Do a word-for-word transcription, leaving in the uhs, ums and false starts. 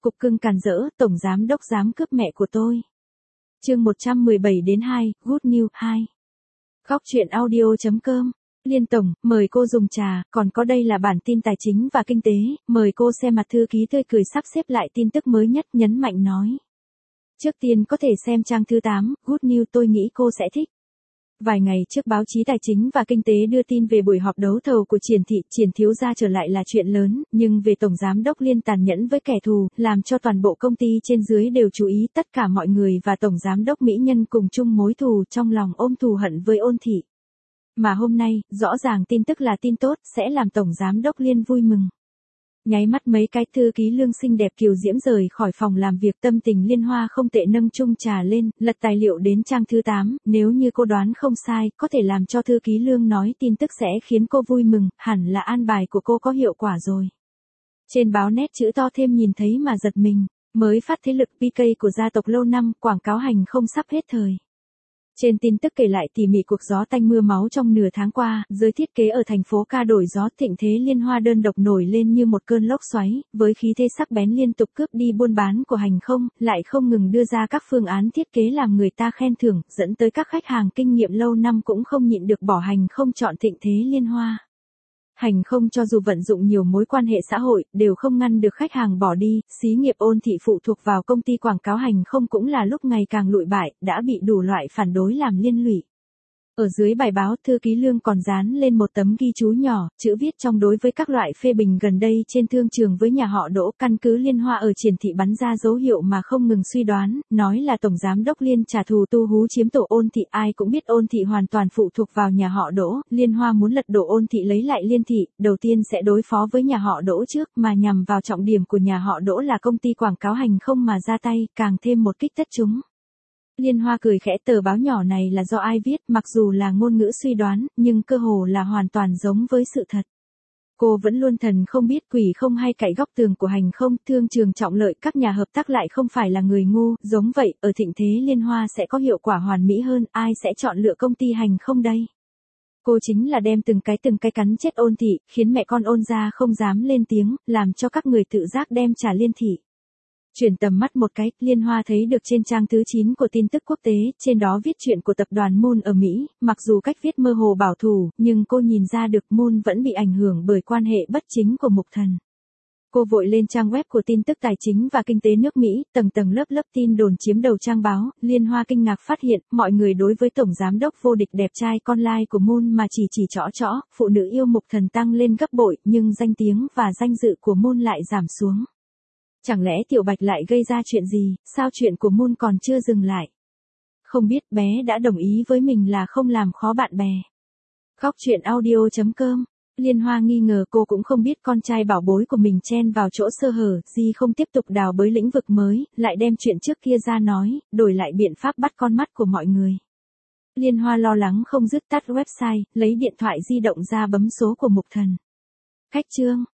cục cưng càn rỡ, tổng giám đốc dám cướp mẹ của tôi. Chương một trăm mười bảy đến hai, Good News hai. Góc truyện audio chấm com. Liên tổng, mời cô dùng trà, còn có đây là bản tin tài chính và kinh tế, mời cô xem. Mặt thư ký tươi cười sắp xếp lại tin tức mới nhất, nhấn mạnh nói. Trước tiên có thể xem trang thứ tám, Good News, tôi nghĩ cô sẽ thích. Vài ngày trước báo chí tài chính và kinh tế đưa tin về buổi họp đấu thầu của Triển Thị, Triển thiếu gia trở lại là chuyện lớn, nhưng về tổng giám đốc Liên tàn nhẫn với kẻ thù, làm cho toàn bộ công ty trên dưới đều chú ý, tất cả mọi người và tổng giám đốc mỹ nhân cùng chung mối thù, trong lòng ôm thù hận với Ôn Thị. Mà hôm nay, rõ ràng tin tức là tin tốt, sẽ làm tổng giám đốc Liên vui mừng. Nháy mắt mấy cái thư ký Lương xinh đẹp kiều diễm rời khỏi phòng làm việc, tâm tình Liên Hoa không tệ, nâng chung trà lên, lật tài liệu đến trang thứ tám, nếu như cô đoán không sai, có thể làm cho thư ký Lương nói tin tức sẽ khiến cô vui mừng, hẳn là an bài của cô có hiệu quả rồi. Trên báo nét chữ to thêm nhìn thấy mà giật mình, mới phát thế lực pê ca của gia tộc lâu năm, quảng cáo hành không sắp hết thời. Trên tin tức kể lại tỉ mỉ cuộc gió tanh mưa máu trong nửa tháng qua, giới thiết kế ở thành phố ca đổi gió, thịnh thế Liên Hoa đơn độc nổi lên như một cơn lốc xoáy, với khí thế sắc bén liên tục cướp đi buôn bán của hành không, lại không ngừng đưa ra các phương án thiết kế làm người ta khen thưởng, dẫn tới các khách hàng kinh nghiệm lâu năm cũng không nhịn được bỏ hành không chọn thịnh thế Liên Hoa. Hành không cho dù vận dụng nhiều mối quan hệ xã hội, đều không ngăn được khách hàng bỏ đi, xí nghiệp Ôn Thị phụ thuộc vào công ty quảng cáo hành không cũng là lúc ngày càng lụi bại, đã bị đủ loại phản đối làm liên lụy. Ở dưới bài báo, thư ký Lương còn dán lên một tấm ghi chú nhỏ, chữ viết trong đối với các loại phê bình gần đây trên thương trường với nhà họ Đỗ, căn cứ Liên Hoa ở Triển Thị bắn ra dấu hiệu mà không ngừng suy đoán, nói là tổng giám đốc Liên trả thù tu hú chiếm tổ Ôn Thị, ai cũng biết Ôn Thị hoàn toàn phụ thuộc vào nhà họ Đỗ, Liên Hoa muốn lật đổ Ôn Thị lấy lại Liên Thị, đầu tiên sẽ đối phó với nhà họ Đỗ trước, mà nhằm vào trọng điểm của nhà họ Đỗ là công ty quảng cáo hành không mà ra tay, càng thêm một kích tất chúng. Liên Hoa cười khẽ, tờ báo nhỏ này là do ai viết, mặc dù là ngôn ngữ suy đoán, nhưng cơ hồ là hoàn toàn giống với sự thật. Cô vẫn luôn thần không biết quỷ không hay cậy góc tường của hành không, thương trường trọng lợi, các nhà hợp tác lại không phải là người ngu, giống vậy, ở thịnh thế Liên Hoa sẽ có hiệu quả hoàn mỹ hơn, ai sẽ chọn lựa công ty hành không đây? Cô chính là đem từng cái từng cái cắn chết Ôn Thị, khiến mẹ con Ôn gia không dám lên tiếng, làm cho các người tự giác đem trả Liên Thị. Chuyển tầm mắt một cái, Liên Hoa thấy được trên trang thứ chín của tin tức quốc tế, trên đó viết chuyện của tập đoàn Moon ở Mỹ, mặc dù cách viết mơ hồ bảo thủ, nhưng cô nhìn ra được Moon vẫn bị ảnh hưởng bởi quan hệ bất chính của Mục Thần. Cô vội lên trang web của tin tức tài chính và kinh tế nước Mỹ, tầng tầng lớp lớp tin đồn chiếm đầu trang báo, Liên Hoa kinh ngạc phát hiện, mọi người đối với tổng giám đốc vô địch đẹp trai con lai của Moon mà chỉ chỉ trõ trõ, phụ nữ yêu Mục Thần tăng lên gấp bội, nhưng danh tiếng và danh dự của Moon lại giảm xuống. Chẳng lẽ Tiểu Bạch lại gây ra chuyện gì, sao chuyện của Moon còn chưa dừng lại? Không biết bé đã đồng ý với mình là không làm khó bạn bè. Góc truyện audio chấm com. Liên Hoa nghi ngờ cô cũng không biết con trai bảo bối của mình chen vào chỗ sơ hở, gì không tiếp tục đào bới lĩnh vực mới, lại đem chuyện trước kia ra nói, đổi lại biện pháp bắt con mắt của mọi người. Liên Hoa lo lắng không dứt, tắt website, lấy điện thoại di động ra bấm số của Mục Thần. Khách trương.